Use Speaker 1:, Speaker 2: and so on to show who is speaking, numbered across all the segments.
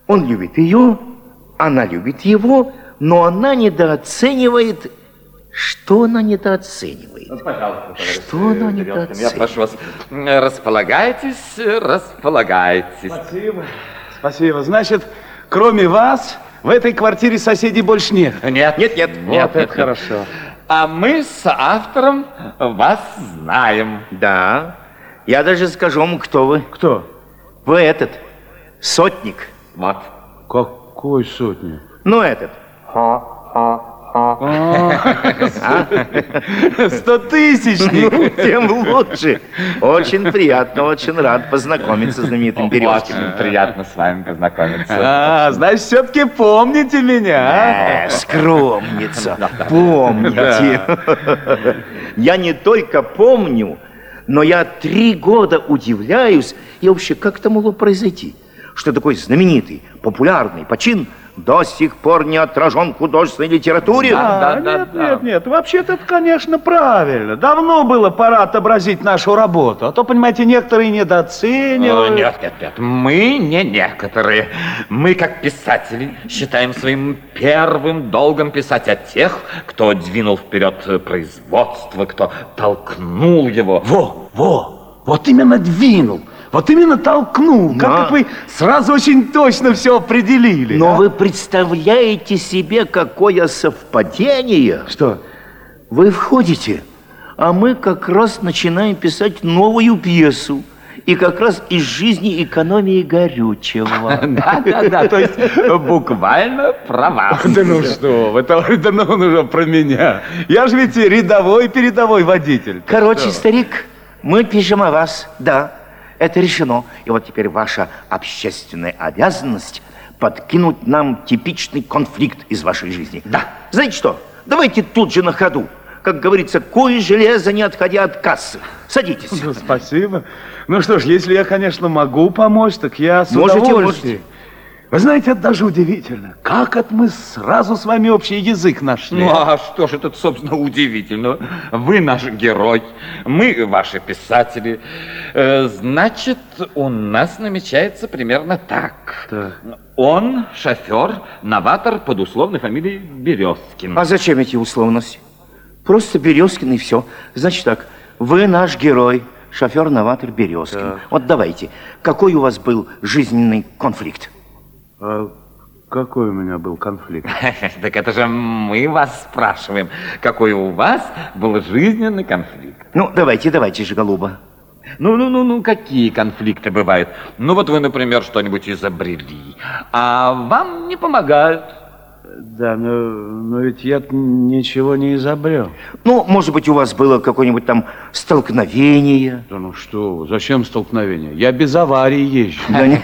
Speaker 1: Он любит ее, она любит его, но она недооценивает... Что она недооценивает?
Speaker 2: Пожалуйста,
Speaker 1: что она недооценивает?
Speaker 2: Я прошу вас, располагайтесь, располагайтесь.
Speaker 3: Спасибо. Спасибо. Значит, кроме вас, в этой квартире соседей больше нет?
Speaker 2: Нет.
Speaker 3: Вот это хорошо.
Speaker 2: А мы с автором вас знаем.
Speaker 1: Да. Я даже скажу вам, кто вы.
Speaker 3: Кто?
Speaker 1: Вы этот, сотник.
Speaker 2: Вот.
Speaker 3: Какой сотник?
Speaker 1: Ну, этот.
Speaker 3: 100-тысячник.
Speaker 1: Ну, тем лучше. Очень приятно, очень рад познакомиться с знаменитым Березкиным.
Speaker 2: Очень приятно с вами познакомиться.
Speaker 3: Значит, все-таки помните меня, а?
Speaker 1: Скромница, помните. Я не только помню, но я 3 года удивляюсь, и вообще, как это могло произойти, что такой знаменитый, популярный почин до сих пор не отражен в художественной литературе.
Speaker 3: Нет. Вообще-то это, конечно, правильно. Давно было пора отобразить нашу работу. А то, понимаете, некоторые недооценивают.
Speaker 2: Нет. Мы не некоторые. Мы, как писатели, считаем своим первым долгом писать о тех, кто двинул вперед производство, кто толкнул его.
Speaker 3: Вот именно двинул. Вот именно толкнул. Как вы сразу очень точно все определили.
Speaker 1: Но вы представляете себе, какое совпадение?
Speaker 3: Что?
Speaker 1: Вы входите, а мы как раз начинаем писать новую пьесу. И как раз из жизни экономии горючего.
Speaker 2: Да, то есть буквально про вас.
Speaker 3: Да ну что вы, да ну уже про меня. Я же ведь передовой водитель.
Speaker 1: Короче, старик, мы пишем о вас, да. Это решено. И вот теперь ваша общественная обязанность подкинуть нам типичный конфликт из вашей жизни.
Speaker 2: Да.
Speaker 1: Знаете что? Давайте тут же на ходу. Как говорится, куй железо, не отходя от кассы. Садитесь.
Speaker 3: Ну, спасибо. Ну что ж, если я, конечно, могу помочь, так я с удовольствием.
Speaker 1: Можете.
Speaker 3: Вы знаете, это даже удивительно. Как это мы сразу с вами общий язык нашли?
Speaker 2: Ну, а что же тут, собственно, удивительного? Вы наш герой, мы ваши писатели. Значит, у нас намечается примерно так. Он шофер, новатор под условной фамилией Березкин.
Speaker 1: А зачем эти условности? Просто Березкин и все. Значит так, вы наш герой, шофер-новатор Березкин.
Speaker 3: Так.
Speaker 1: Вот давайте, какой у вас был жизненный конфликт?
Speaker 3: А какой у меня был конфликт?
Speaker 2: Так это же мы вас спрашиваем, какой у вас был жизненный конфликт.
Speaker 1: Ну, давайте же, голуба.
Speaker 2: Ну, какие конфликты бывают? Ну, вот вы, например, что-нибудь изобрели, а вам не помогают.
Speaker 3: Да, но ведь я ничего не изобрел.
Speaker 1: Ну, может быть, у вас было какое-нибудь там столкновение?
Speaker 3: Да ну что вы, зачем столкновение? Я без аварии езжу.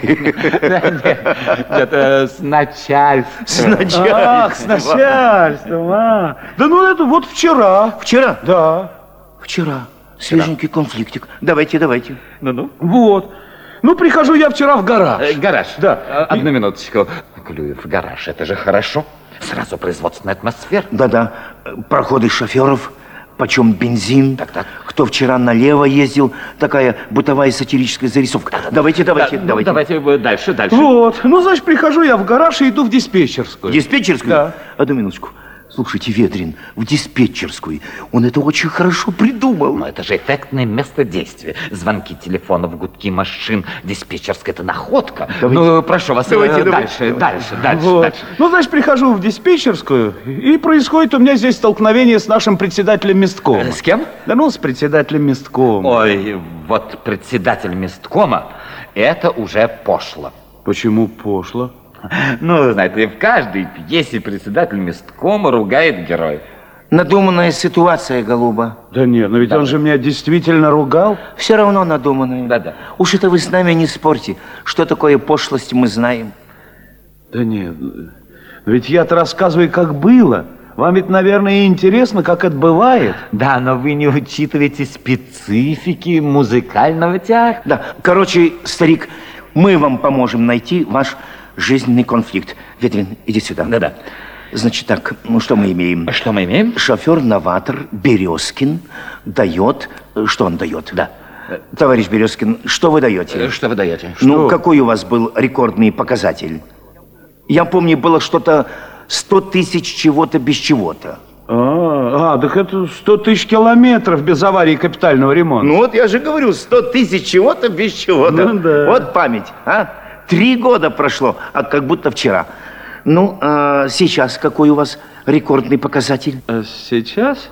Speaker 2: Это с начальством.
Speaker 1: С начальством.
Speaker 3: Ах, с начальством, Да ну это вот вчера.
Speaker 1: Вчера?
Speaker 3: Да.
Speaker 1: Вчера. Свеженький конфликтик. Давайте.
Speaker 2: Ну.
Speaker 3: Вот. Ну, прихожу я вчера в гараж.
Speaker 2: Гараж?
Speaker 3: Да.
Speaker 2: Одну минуточку. Клюев, гараж, это же хорошо. Сразу производственная атмосфера.
Speaker 1: Да. Проходы шоферов, почем бензин.
Speaker 2: Так.
Speaker 1: Кто вчера налево ездил. Такая бытовая сатирическая зарисовка. Давайте.
Speaker 2: Давайте дальше.
Speaker 3: Вот. Ну, значит, прихожу я в гараж и иду в диспетчерскую.
Speaker 1: Диспетчерскую?
Speaker 3: Да.
Speaker 1: Одну минуточку. Слушайте, Ветрин, в диспетчерскую. Он это очень хорошо придумал.
Speaker 2: Но это же эффектное место действия. Звонки телефонов, гудки машин. Диспетчерская — это находка.
Speaker 1: Давайте.
Speaker 2: Ну, прошу вас, дальше.
Speaker 3: Вот. Ну, значит, прихожу в диспетчерскую, и происходит у меня здесь столкновение с нашим председателем месткома.
Speaker 2: С кем?
Speaker 3: Да ну, с председателем месткома.
Speaker 2: Ой, вот председатель месткома — это уже пошло.
Speaker 3: Почему пошло?
Speaker 2: Ну, знаете, в каждой пьесе председатель месткома ругает героя.
Speaker 1: Надуманная ситуация, голуба.
Speaker 3: Да нет, но ведь он же меня действительно ругал.
Speaker 1: Все равно надуманная.
Speaker 2: Да.
Speaker 1: Уж это вы с нами не спорьте. Что такое пошлость, мы знаем.
Speaker 3: Да нет, но ведь я-то рассказываю, как было. Вам ведь, наверное, и интересно, как это бывает.
Speaker 2: Да, но вы не учитываете специфики музыкального театра.
Speaker 1: Да, короче, старик, мы вам поможем найти ваш жизненный конфликт. Ветрин, иди сюда.
Speaker 2: Да.
Speaker 1: Значит так, ну что мы имеем?
Speaker 2: Что мы имеем?
Speaker 1: Шофер-новатор Березкин дает... Что он дает?
Speaker 2: Да.
Speaker 1: Товарищ Березкин, что вы даете?
Speaker 2: Что вы даете?
Speaker 1: Ну, какой у вас был рекордный показатель? Я помню, было что-то 100 тысяч чего-то без чего-то.
Speaker 3: Так это 100 тысяч километров без аварии и капитального ремонта.
Speaker 1: Ну вот я же говорю, 100 тысяч чего-то без чего-то.
Speaker 3: Ну да.
Speaker 1: Вот память, а? 3 года прошло, а как будто вчера. Ну, а сейчас какой у вас рекордный показатель?
Speaker 3: А сейчас?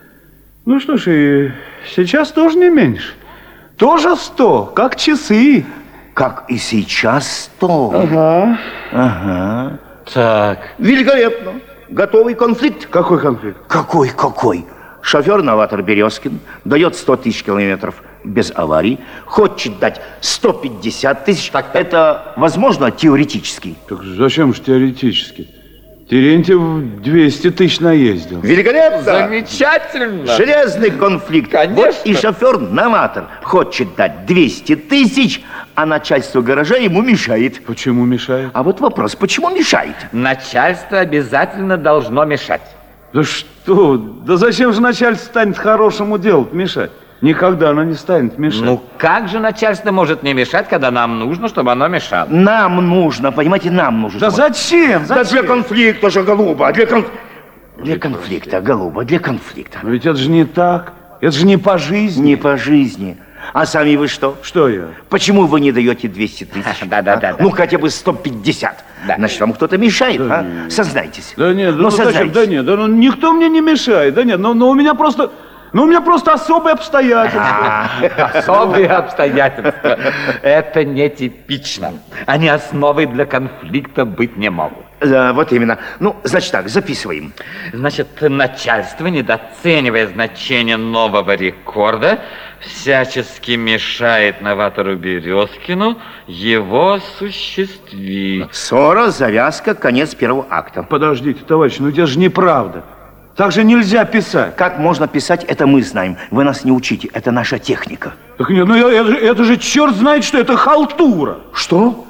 Speaker 3: Ну что ж, и сейчас тоже не меньше. Тоже 100, как часы.
Speaker 1: Как и сейчас 100.
Speaker 3: Ага.
Speaker 1: Ага.
Speaker 2: Так.
Speaker 1: Великолепно. Готовый конфликт.
Speaker 3: Какой конфликт?
Speaker 1: Какой? Шофер-новатор Березкин дает 100 тысяч километров без аварий, хочет дать 150 тысяч.
Speaker 2: Так.
Speaker 1: Это возможно теоретически?
Speaker 3: Так зачем же теоретически? Терентьев 200 тысяч наездил.
Speaker 1: Великолепно.
Speaker 2: Замечательно.
Speaker 1: Железный конфликт.
Speaker 2: Конечно.
Speaker 1: Вот и шофер-новатор хочет дать 200 тысяч, а начальство гаража ему мешает.
Speaker 3: Почему мешает?
Speaker 1: А вот вопрос, почему мешает?
Speaker 2: Начальство обязательно должно мешать.
Speaker 3: Да что? Да зачем же начальство станет хорошему делу мешать? Никогда оно не станет мешать.
Speaker 2: Ну как же начальство может не мешать, когда нам нужно, чтобы оно мешало?
Speaker 1: Нам нужно, понимаете, нам нужно.
Speaker 3: Да зачем?
Speaker 1: Да для конфликта же, голуба, для конфликта, голуба, для конфликта.
Speaker 3: Но ведь это же не так. Это же не по жизни.
Speaker 1: Не по жизни. А сами вы что?
Speaker 3: Что я?
Speaker 1: Почему вы не даете 200 тысяч?
Speaker 2: Да.
Speaker 1: Ну, хотя бы 150.
Speaker 2: Да.
Speaker 1: Значит, вам кто-то мешает,
Speaker 3: Да
Speaker 1: а?
Speaker 3: нет.
Speaker 1: Сознайтесь.
Speaker 3: Да нет,
Speaker 1: Ну, сознайтесь.
Speaker 3: да нет, ну, никто мне не мешает. Да нет, но у меня просто... у меня просто особые обстоятельства.
Speaker 2: Особые обстоятельства. Это нетипично. Они основой для конфликта быть не могут.
Speaker 1: Да, вот именно. Ну, значит так, записываем.
Speaker 2: Значит, начальство, недооценивая значение нового рекорда, всячески мешает новатору Березкину его осуществить.
Speaker 1: Ссора, завязка, конец первого акта.
Speaker 3: Подождите, товарищ, ну это же неправда. Так же нельзя писать.
Speaker 1: Как можно писать, это мы знаем. Вы нас не учите, это наша техника.
Speaker 3: Так нет, ну это же черт знает, что это халтура.
Speaker 1: Что?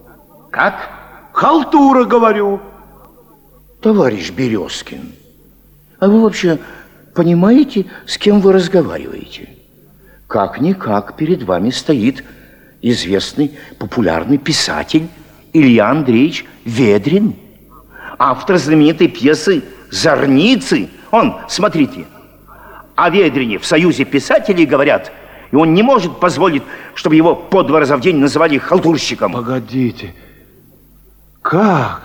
Speaker 2: Как?
Speaker 3: Халтура, говорю.
Speaker 1: Товарищ Березкин, а вы вообще понимаете, с кем вы разговариваете? Как-никак перед вами стоит известный популярный писатель Илья Андреевич Ведрин, автор знаменитой пьесы «Зорницы». Он, смотрите, о Ведрине в Союзе писателей говорят, и он не может позволить, чтобы его по 2 раза в день называли халтурщиком.
Speaker 3: Погодите. Как?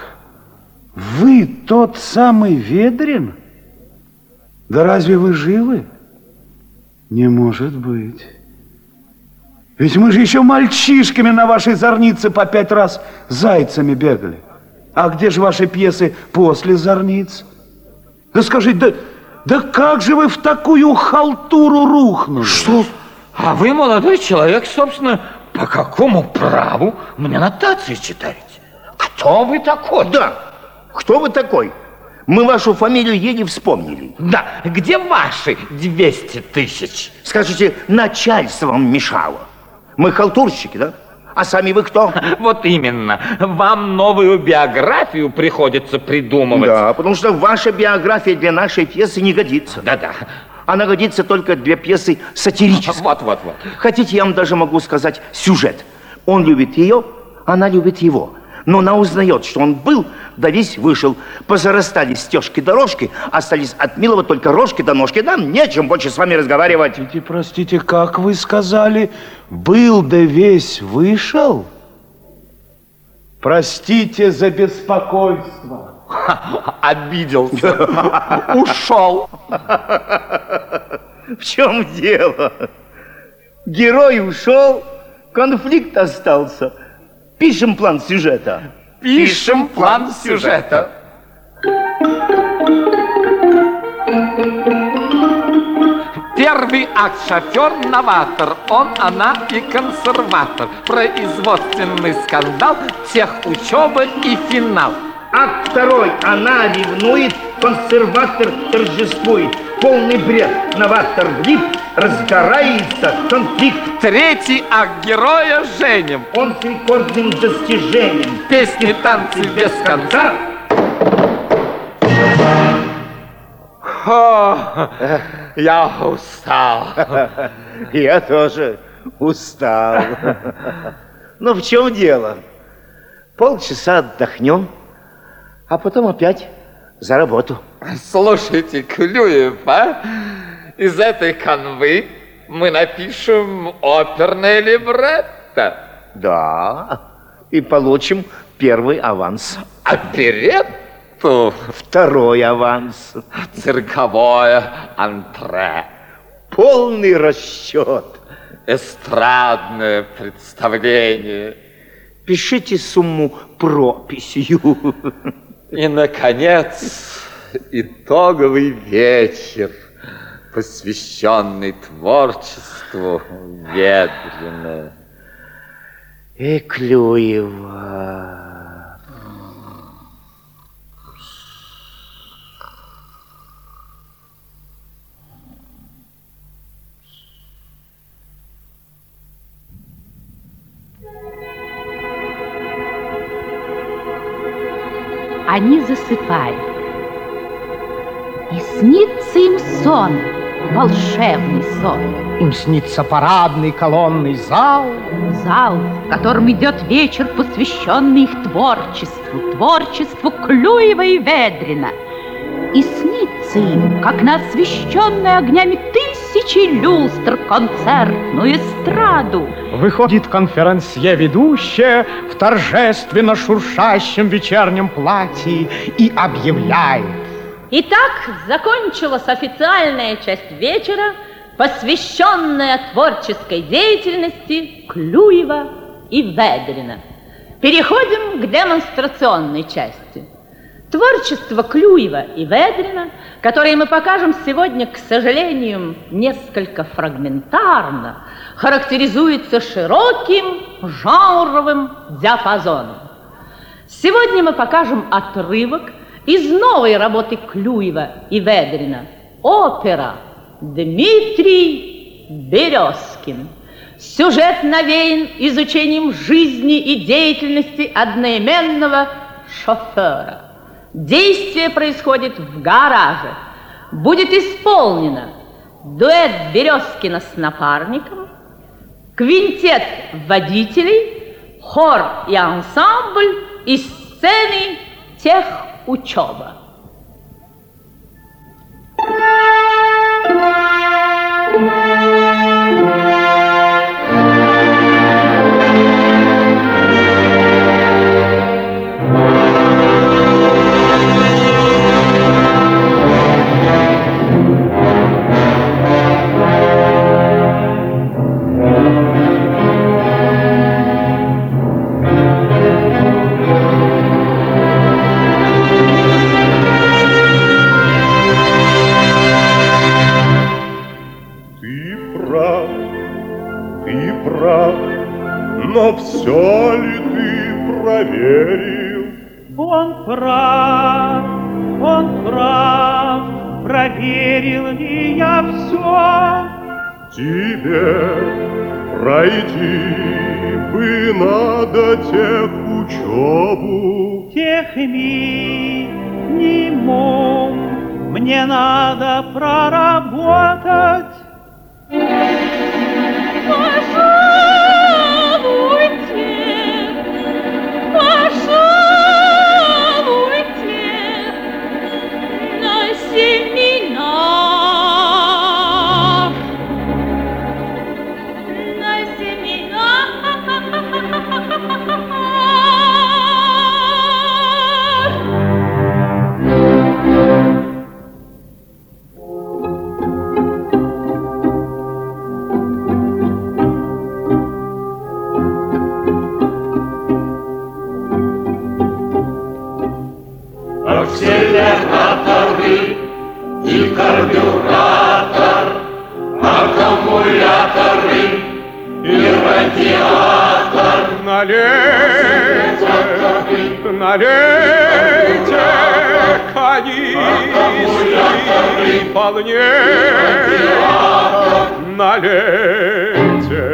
Speaker 3: Вы тот самый Ведрин? Да разве вы живы? Не может быть. Ведь мы же еще мальчишками на вашей зорнице по 5 раз зайцами бегали. А где же ваши пьесы после зорниц? Да скажите, да как же вы в такую халтуру рухнули?
Speaker 1: Что?
Speaker 2: А вы, молодой человек, собственно, по какому праву мне нотации читаете? Кто вы такой?
Speaker 1: Да, кто вы такой? Мы вашу фамилию еле вспомнили.
Speaker 2: Да, где ваши 200 тысяч?
Speaker 1: Скажите, начальство вам мешало. Мы халтурщики, да? А сами вы кто?
Speaker 2: Вот именно. Вам новую биографию приходится придумывать.
Speaker 1: Да, потому что ваша биография для нашей пьесы не годится.
Speaker 2: Да.
Speaker 1: Она годится только для пьесы сатирической.
Speaker 2: Вот.
Speaker 1: Хотите, я вам даже могу сказать сюжет. Он любит ее, она любит его. Но она узнает, что он был, да весь вышел. Позарастали стежки-дорожки, остались от милого только рожки до ножки. Нам нечем больше с вами разговаривать.
Speaker 3: Простите, как вы сказали? Был да весь вышел? Простите за беспокойство.
Speaker 2: Обиделся. Ушел.
Speaker 1: В чем дело? Герой ушел, конфликт остался. Пишем план сюжета.
Speaker 2: Пишем план сюжета. Первый акт — шофер-новатор. Он, она и консерватор. Производственный скандал, техучеба и финал.
Speaker 1: Акт 2. Она ревнует, консерватор торжествует. Полный бред, новатор влип, разгорается конфликт.
Speaker 2: Третий акт — героя женим.
Speaker 1: Он с рекордным достижением.
Speaker 2: Песни, танцы без конца. Я устал.
Speaker 1: Я тоже устал. Но в чем дело? Полчаса отдохнем, а потом опять за работу.
Speaker 2: Слушайте, Клюев, а? Из этой канвы мы напишем оперное либретто.
Speaker 1: Да, и получим первый аванс.
Speaker 2: Оперетту?
Speaker 1: Второй аванс.
Speaker 2: Цирковое антре.
Speaker 1: Полный расчет.
Speaker 2: Эстрадное представление.
Speaker 1: Пишите сумму прописью.
Speaker 2: И, наконец, итоговый вечер, посвященный творчеству Ведрина.
Speaker 1: Клюева.
Speaker 4: Они засыпают, и снится им сон, волшебный сон.
Speaker 5: Им снится парадный колонный зал.
Speaker 4: Зал, в котором идет вечер, посвященный их творчеству Клюева и Ведрина. И снится им, как на освещенной огнями тысячи люстр концертную эстраду.
Speaker 5: Выходит конферансье ведущая в торжественно шуршащем вечернем платье и объявляет:
Speaker 4: Итак, закончилась официальная часть вечера, посвященная творческой деятельности Клюева и Ведрина. Переходим к демонстрационной части. Творчество Клюева и Ведрина, которое мы покажем сегодня, к сожалению, несколько фрагментарно, характеризуется широким жанровым диапазоном. Сегодня мы покажем отрывок из новой работы Клюева и Ведрина «Опера Дмитрий Березкин». Сюжет навеян изучением жизни и деятельности одноименного шофера. Действие происходит в гараже. Будет исполнено дуэт Березкина с напарником, квинтет водителей, хор и ансамбль из сцены техучеба.
Speaker 6: Но все ли ты проверил?
Speaker 7: Он прав, проверил ли я все?
Speaker 6: Тебе пройти бы надо техучебу.
Speaker 7: Техминимум мне надо проработать.
Speaker 6: Акселераторы и карбюратор, аккумуляторы и радиатор.
Speaker 7: Налейте канистры полней, налейте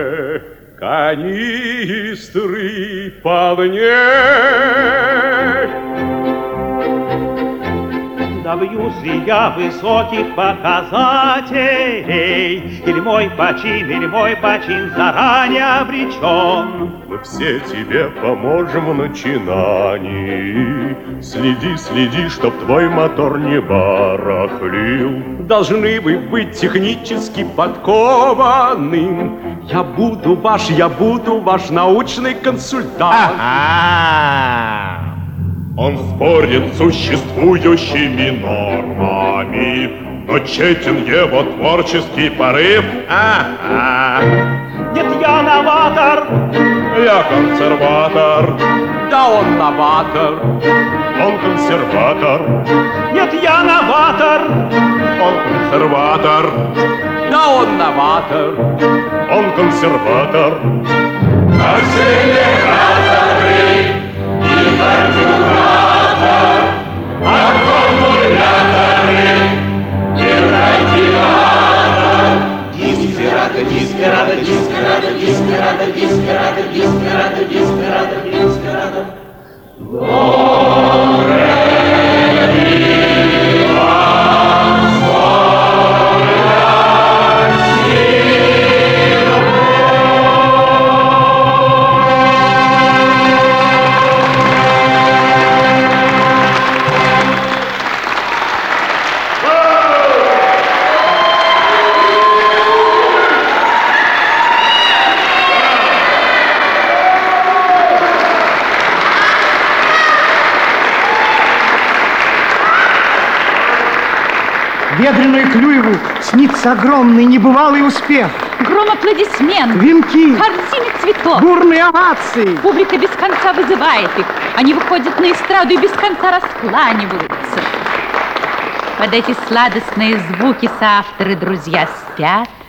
Speaker 7: канистры полней. добьюсь я высоких показателей, или мой почин заранее обречен.
Speaker 6: Мы все тебе поможем в начинании. Следи, следи, чтоб твой мотор не барахлил.
Speaker 7: Должны вы быть технически подкованным. Я буду ваш научный консультант.
Speaker 6: Он спорит с существующими нормами, но тщетен его творческий порыв.
Speaker 7: Нет, я новатор.
Speaker 6: Я консерватор.
Speaker 7: Да он новатор.
Speaker 6: Он консерватор.
Speaker 7: Нет, я новатор.
Speaker 6: Он консерватор.
Speaker 7: Да он новатор.
Speaker 6: Он консерватор.
Speaker 5: Ведреную Клюеву снится огромный небывалый успех.
Speaker 4: Гром аплодисментов,
Speaker 5: Венки,
Speaker 4: корзины цветов.
Speaker 5: бурные овации.
Speaker 4: Публика без конца вызывает их. Они выходят на эстраду и без конца раскланиваются. Под эти сладостные звуки соавторы друзья спят.